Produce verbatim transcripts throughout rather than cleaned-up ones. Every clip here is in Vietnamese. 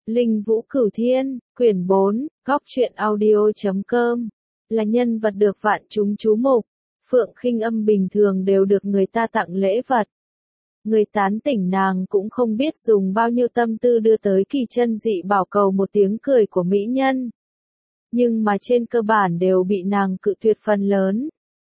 Linh Vũ Cửu Thiên, quyển bốn, góc truyện audio chấm com, là nhân vật được vạn chúng chú mục. Phượng Khinh Âm bình thường đều được người ta tặng lễ vật. Người tán tỉnh nàng cũng không biết dùng bao nhiêu tâm tư đưa tới kỳ chân dị bảo cầu một tiếng cười của mỹ nhân. Nhưng mà trên cơ bản đều bị nàng cự tuyệt phần lớn.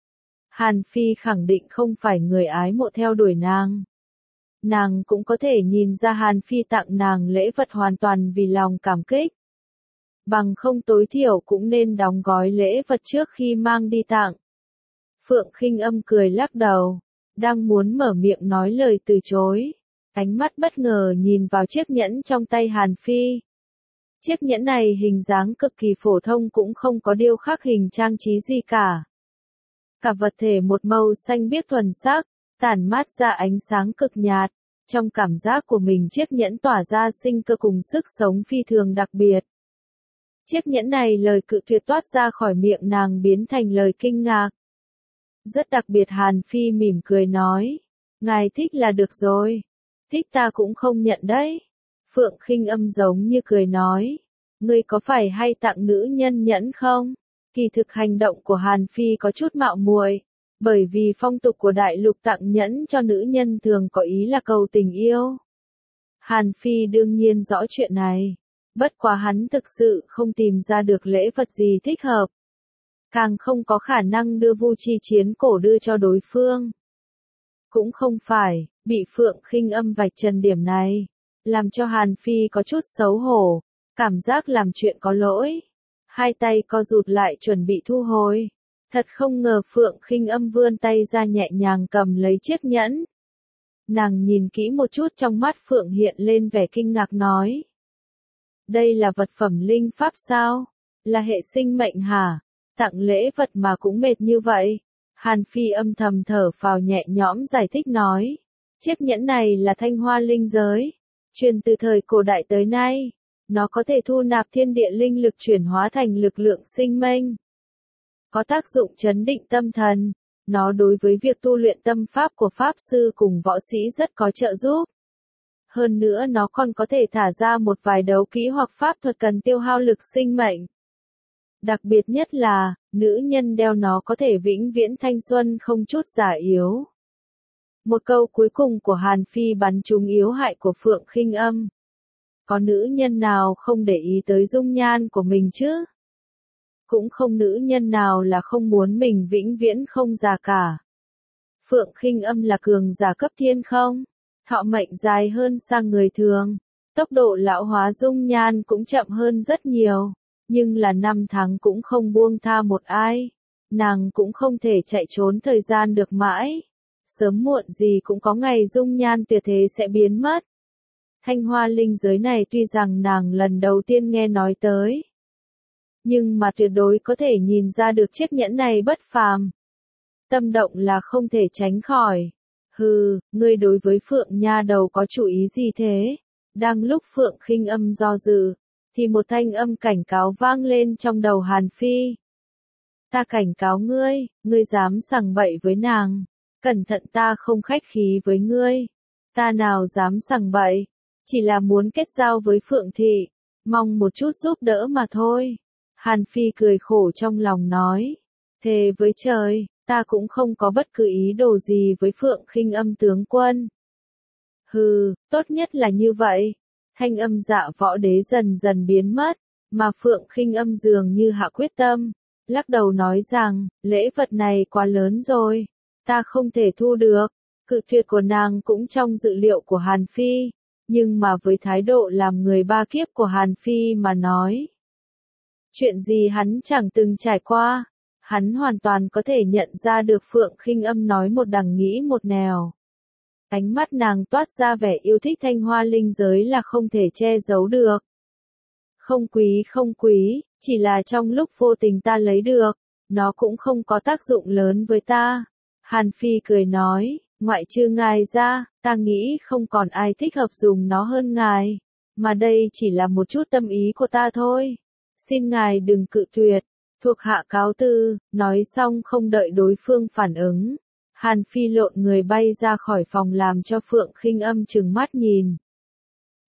Hàn Phi khẳng định không phải người ái mộ theo đuổi nàng. Nàng cũng có thể nhìn ra Hàn Phi tặng nàng lễ vật hoàn toàn vì lòng cảm kích. Bằng không tối thiểu cũng nên đóng gói lễ vật trước khi mang đi tặng. Phượng Khinh Âm cười lắc đầu, đang muốn mở miệng nói lời từ chối. Ánh mắt bất ngờ nhìn vào chiếc nhẫn trong tay Hàn Phi. Chiếc nhẫn này hình dáng cực kỳ phổ thông cũng không có điêu khắc hình trang trí gì cả. Cả vật thể một màu xanh biếc thuần sắc, tản mát ra ánh sáng cực nhạt. Trong cảm giác của mình chiếc nhẫn tỏa ra sinh cơ cùng sức sống phi thường đặc biệt. Chiếc nhẫn này lời cự tuyệt toát ra khỏi miệng nàng biến thành lời kinh ngạc. Rất đặc biệt. Hàn Phi mỉm cười nói. Ngài thích là được rồi. Thích ta cũng không nhận đấy. Phượng Khinh Âm giống như cười nói. Ngươi có phải hay tặng nữ nhân nhẫn không? Kỳ thực hành động của Hàn Phi có chút mạo muội. Bởi vì phong tục của đại lục tặng nhẫn cho nữ nhân thường có ý là cầu tình yêu. Hàn Phi đương nhiên rõ chuyện này. Bất quá hắn thực sự không tìm ra được lễ vật gì thích hợp. Càng không có khả năng đưa vu chi chiến cổ đưa cho đối phương. Cũng không phải, bị Phượng Khinh Âm vạch trần điểm này. Làm cho Hàn Phi có chút xấu hổ. Cảm giác làm chuyện có lỗi. Hai tay co rụt lại chuẩn bị thu hồi. Thật không ngờ Phượng Khinh Âm vươn tay ra nhẹ nhàng cầm lấy chiếc nhẫn. Nàng nhìn kỹ một chút trong mắt Phượng hiện lên vẻ kinh ngạc nói. Đây là vật phẩm linh pháp sao? Là hệ sinh mệnh hả? Tặng lễ vật mà cũng mệt như vậy. Hàn Phi âm thầm thở phào nhẹ nhõm giải thích nói. Chiếc nhẫn này là thanh hoa linh giới. Truyền từ thời cổ đại tới nay. Nó có thể thu nạp thiên địa linh lực chuyển hóa thành lực lượng sinh mệnh. Có tác dụng chấn định tâm thần. Nó đối với việc tu luyện tâm pháp của pháp sư cùng võ sĩ rất có trợ giúp. Hơn nữa nó còn có thể thả ra một vài đấu kỹ hoặc pháp thuật cần tiêu hao lực sinh mệnh. Đặc biệt nhất là, nữ nhân đeo nó có thể vĩnh viễn thanh xuân không chút già yếu. Một câu cuối cùng của Hàn Phi bắn trúng yếu hại của Phượng Khinh Âm. Có nữ nhân nào không để ý tới dung nhan của mình chứ? Cũng không nữ nhân nào là không muốn mình vĩnh viễn không già cả. Phượng Khinh Âm là cường giả cấp thiên không? Thọ mệnh dài hơn sang người thường. Tốc độ lão hóa dung nhan cũng chậm hơn rất nhiều. Nhưng là năm tháng cũng không buông tha một ai. Nàng cũng không thể chạy trốn thời gian được mãi. Sớm muộn gì cũng có ngày dung nhan tuyệt thế sẽ biến mất. Thanh hoa linh giới này tuy rằng nàng lần đầu tiên nghe nói tới. Nhưng mà tuyệt đối có thể nhìn ra được chiếc nhẫn này bất phàm. Tâm động là không thể tránh khỏi. Hừ, ngươi đối với Phượng nha đầu có chủ ý gì thế? Đang lúc Phượng Khinh Âm do dự, thì một thanh âm cảnh cáo vang lên trong đầu Hàn Phi. Ta cảnh cáo ngươi, ngươi dám sằng bậy với nàng. Cẩn thận ta không khách khí với ngươi. Ta nào dám sằng bậy. Chỉ là muốn kết giao với Phượng thị. Mong một chút giúp đỡ mà thôi. Hàn Phi cười khổ trong lòng nói. Thề với trời, ta cũng không có bất cứ ý đồ gì với Phượng Khinh Âm tướng quân. Hừ, tốt nhất là như vậy. Thanh âm dạ võ đế dần dần biến mất, mà Phượng Khinh Âm dường như hạ quyết tâm, lắc đầu nói rằng, lễ vật này quá lớn rồi, ta không thể thu được. Cự tuyệt của nàng cũng trong dự liệu của Hàn Phi, nhưng mà với thái độ làm người ba kiếp của Hàn Phi mà nói. Chuyện gì hắn chẳng từng trải qua, hắn hoàn toàn có thể nhận ra được Phượng Khinh Âm nói một đằng nghĩ một nẻo. Ánh mắt nàng toát ra vẻ yêu thích thanh hoa linh giới là không thể che giấu được. Không quý không quý, chỉ là trong lúc vô tình ta lấy được, nó cũng không có tác dụng lớn với ta. Hàn Phi cười nói, ngoại trừ ngài ra, ta nghĩ không còn ai thích hợp dùng nó hơn ngài, mà đây chỉ là một chút tâm ý của ta thôi. Xin ngài đừng cự tuyệt, thuộc hạ cáo từ, nói xong không đợi đối phương phản ứng. Hàn Phi lộn người bay ra khỏi phòng làm cho Phượng Khinh Âm trừng mắt nhìn.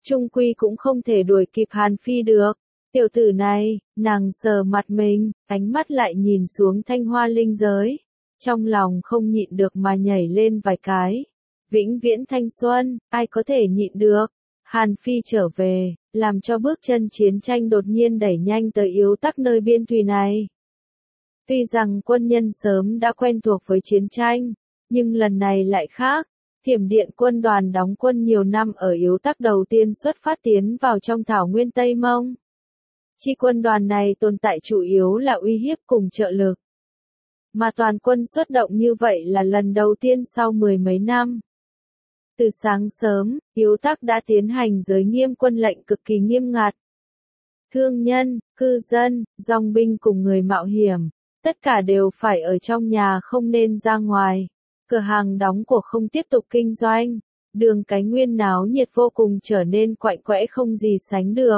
Trung quy cũng không thể đuổi kịp Hàn Phi được. Tiểu tử này, nàng sờ mặt mình, ánh mắt lại nhìn xuống thanh hoa linh giới. Trong lòng không nhịn được mà nhảy lên vài cái. Vĩnh viễn thanh xuân, ai có thể nhịn được. Hàn Phi trở về, làm cho bước chân chiến tranh đột nhiên đẩy nhanh tới yếu tắc nơi biên thùy này. Tuy rằng quân nhân sớm đã quen thuộc với chiến tranh, nhưng lần này lại khác. Thiểm điện quân đoàn đóng quân nhiều năm ở yếu tắc đầu tiên xuất phát tiến vào trong thảo nguyên Tây Mông. Chi quân đoàn này tồn tại chủ yếu là uy hiếp cùng trợ lực. Mà toàn quân xuất động như vậy là lần đầu tiên sau mười mấy năm. Từ sáng sớm, yếu tắc đã tiến hành giới nghiêm quân lệnh cực kỳ nghiêm ngặt. Thương nhân, cư dân, dòng binh cùng người mạo hiểm, tất cả đều phải ở trong nhà không nên ra ngoài. Cửa hàng đóng của không tiếp tục kinh doanh. Đường cái nguyên náo nhiệt vô cùng trở nên quạnh quẽ không gì sánh được.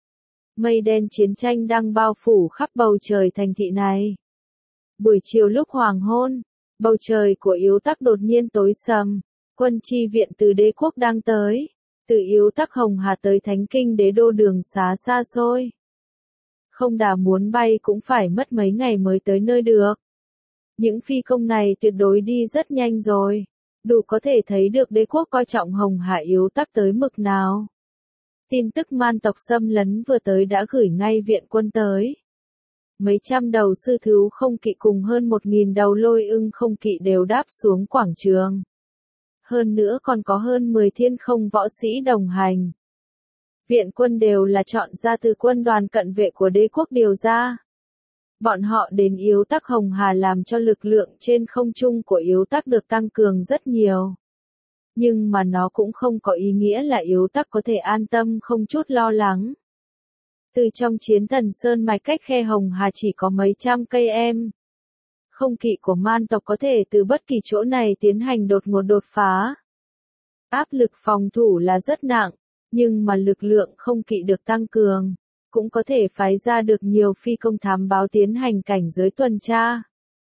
Mây đen chiến tranh đang bao phủ khắp bầu trời thành thị này. Buổi chiều lúc hoàng hôn, bầu trời của yếu tắc đột nhiên tối sầm. Quân chi viện từ đế quốc đang tới. Từ yếu tắc Hồng Hà tới Thánh Kinh đế đô đường xá xa xôi. Không đà muốn bay cũng phải mất mấy ngày mới tới nơi được. Những phi công này tuyệt đối đi rất nhanh rồi. Đủ có thể thấy được đế quốc coi trọng Hồng Hà yếu tắc tới mực nào. Tin tức man tộc xâm lấn vừa tới đã gửi ngay viện quân tới. Mấy trăm đầu sư thú không kỵ cùng hơn một nghìn đầu lôi ưng không kỵ đều đáp xuống quảng trường. Hơn nữa còn có hơn mười thiên không võ sĩ đồng hành. Viện quân đều là chọn ra từ quân đoàn cận vệ của đế quốc điều ra. Bọn họ đến yếu tắc Hồng Hà làm cho lực lượng trên không trung của yếu tắc được tăng cường rất nhiều. Nhưng mà nó cũng không có ý nghĩa là yếu tắc có thể an tâm không chút lo lắng. Từ trong chiến thần Sơn Mạch cách khe Hồng Hà chỉ có mấy trăm cây em. Không kỵ của man tộc có thể từ bất kỳ chỗ này tiến hành đột ngột đột phá. Áp lực phòng thủ là rất nặng, nhưng mà lực lượng không kỵ được tăng cường, cũng có thể phái ra được nhiều phi công thám báo tiến hành cảnh giới tuần tra.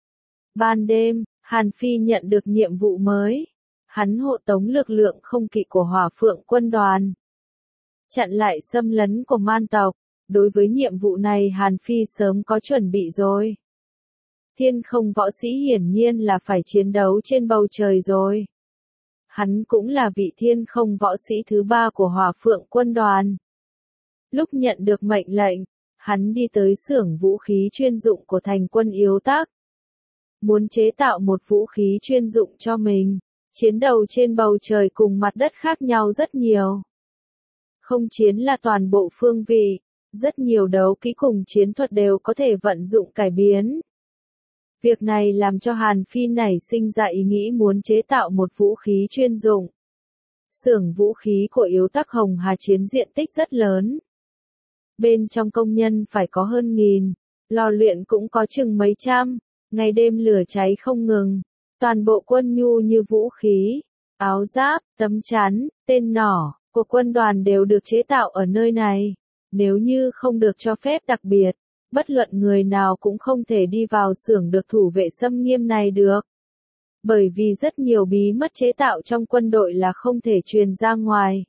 Ban đêm, Hàn Phi nhận được nhiệm vụ mới. Hắn hộ tống lực lượng không kỵ của Hỏa Phượng quân đoàn. Chặn lại xâm lấn của man tộc. Đối với nhiệm vụ này Hàn Phi sớm có chuẩn bị rồi. Thiên không võ sĩ hiển nhiên là phải chiến đấu trên bầu trời rồi. Hắn cũng là vị thiên không võ sĩ thứ ba của Hỏa Phượng quân đoàn. Lúc nhận được mệnh lệnh, hắn đi tới xưởng vũ khí chuyên dụng của thành quân yếu tắc. Muốn chế tạo một vũ khí chuyên dụng cho mình, chiến đấu trên bầu trời cùng mặt đất khác nhau rất nhiều. Không chiến là toàn bộ phương vị, rất nhiều đấu kỹ cùng chiến thuật đều có thể vận dụng cải biến. Việc này làm cho Hàn Phi nảy sinh ra ý nghĩ muốn chế tạo một vũ khí chuyên dụng. Xưởng vũ khí của yếu tắc Hồng Hà chiến diện tích rất lớn. Bên trong công nhân phải có hơn nghìn, lò luyện cũng có chừng mấy trăm, ngày đêm lửa cháy không ngừng. Toàn bộ quân nhu như vũ khí, áo giáp, tấm chắn, tên nỏ của quân đoàn đều được chế tạo ở nơi này. Nếu như không được cho phép đặc biệt, bất luận người nào cũng không thể đi vào xưởng được thủ vệ xâm nghiêm này được. Bởi vì rất nhiều bí mật chế tạo trong quân đội là không thể truyền ra ngoài.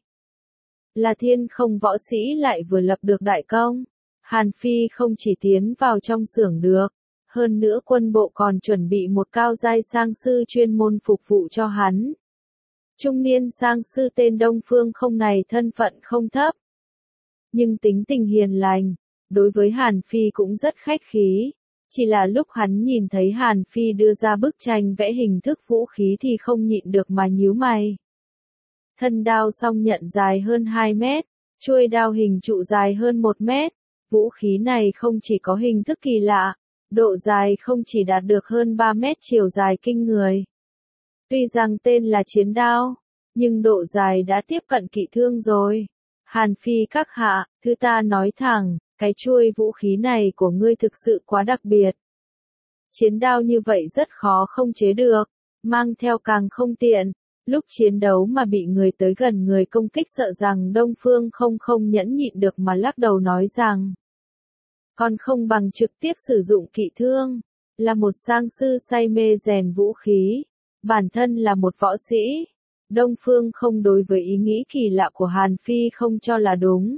Là thiên không võ sĩ lại vừa lập được đại công. Hàn Phi không chỉ tiến vào trong xưởng được, hơn nữa quân bộ còn chuẩn bị một cao giai sang sư chuyên môn phục vụ cho hắn. Trung niên sang sư tên Đông Phương Không này thân phận không thấp, nhưng tính tình hiền lành, đối với Hàn Phi cũng rất khách khí. Chỉ là lúc hắn nhìn thấy Hàn Phi đưa ra bức tranh vẽ hình thức vũ khí thì không nhịn được mà nhíu mày. Thân đao song nhận dài hơn hai mét, chuôi đao hình trụ dài hơn một mét. Vũ khí này không chỉ có hình thức kỳ lạ, độ dài không chỉ đạt được hơn ba mét, chiều dài kinh người. Tuy rằng tên là chiến đao, nhưng độ dài đã tiếp cận kỵ thương rồi. Hàn Phi các hạ, thứ ta nói thẳng, cái chuôi vũ khí này của ngươi thực sự quá đặc biệt. Chiến đao như vậy rất khó không chế được, mang theo càng không tiện. Lúc chiến đấu mà bị người tới gần người công kích sợ rằng Đông Phương không không nhẫn nhịn được mà lắc đầu nói rằng, còn không bằng trực tiếp sử dụng kỵ thương. Là một sang sư say mê rèn vũ khí, bản thân là một võ sĩ, Đông Phương không đối với ý nghĩ kỳ lạ của Hàn Phi không cho là đúng.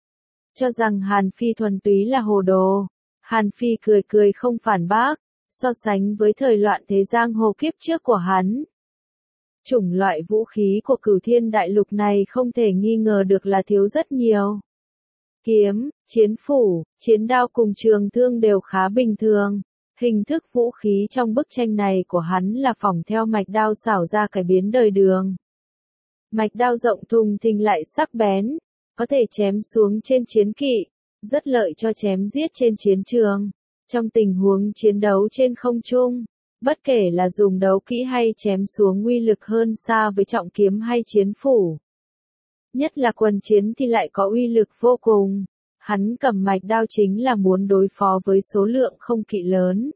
Cho rằng Hàn Phi thuần túy là hồ đồ. Hàn Phi cười cười không phản bác, so sánh với thời loạn thế giang hồ kiếp trước của hắn. Chủng loại vũ khí của Cửu Thiên Đại Lục này không thể nghi ngờ được là thiếu rất nhiều. Kiếm, chiến phủ, chiến đao cùng trường thương đều khá bình thường. Hình thức vũ khí trong bức tranh này của hắn là phỏng theo mạch đao xảo ra cải biến đời Đường. Mạch đao rộng thùng thình lại sắc bén, có thể chém xuống trên chiến kỵ, rất lợi cho chém giết trên chiến trường. Trong tình huống chiến đấu trên không trung, bất kể là dùng đấu kỹ hay chém xuống uy lực hơn xa với trọng kiếm hay chiến phủ. Nhất là quần chiến thì lại có uy lực vô cùng. Hắn cầm mạch đao chính là muốn đối phó với số lượng không kỵ lớn.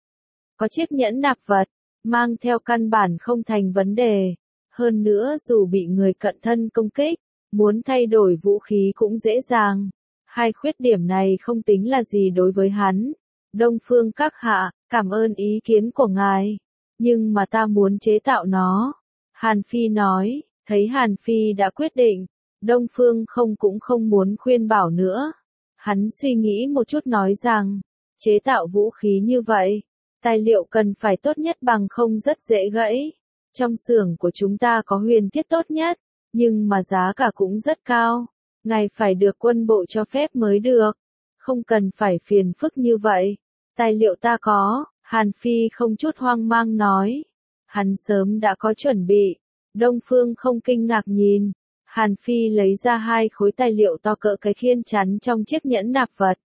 Có chiếc nhẫn nạp vật, mang theo căn bản không thành vấn đề. Hơn nữa dù bị người cận thân công kích, muốn thay đổi vũ khí cũng dễ dàng. Hai khuyết điểm này không tính là gì đối với hắn. Đông Phương các hạ, cảm ơn ý kiến của ngài. Nhưng mà ta muốn chế tạo nó. Hàn Phi nói, thấy Hàn Phi đã quyết định. Đông Phương không cũng không muốn khuyên bảo nữa. Hắn suy nghĩ một chút nói rằng, chế tạo vũ khí như vậy, tài liệu cần phải tốt nhất bằng không rất dễ gãy. Trong xưởng của chúng ta có huyền thiết tốt nhất, nhưng mà giá cả cũng rất cao. Ngài phải được quân bộ cho phép mới được. Không cần phải phiền phức như vậy. Tài liệu ta có, Hàn Phi không chút hoang mang nói. Hắn sớm đã có chuẩn bị. Đông Phương không kinh ngạc nhìn. Hàn Phi lấy ra hai khối tài liệu to cỡ cái khiên chắn trong chiếc nhẫn nạp vật.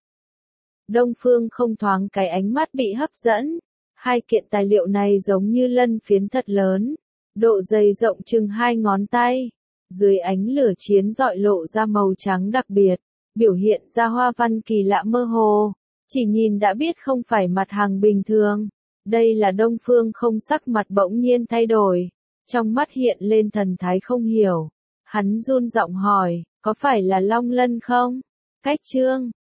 Đông Phương không thoáng cái ánh mắt bị hấp dẫn. Hai kiện tài liệu này giống như lân phiến thật lớn. Độ dày rộng chừng hai ngón tay. Dưới ánh lửa chiến rọi lộ ra màu trắng đặc biệt. Biểu hiện ra hoa văn kỳ lạ mơ hồ. Chỉ nhìn đã biết không phải mặt hàng bình thường. Đây là Đông Phương không, sắc mặt bỗng nhiên thay đổi. Trong mắt hiện lên thần thái không hiểu. Hắn run giọng hỏi, có phải là long lân không? Cách chương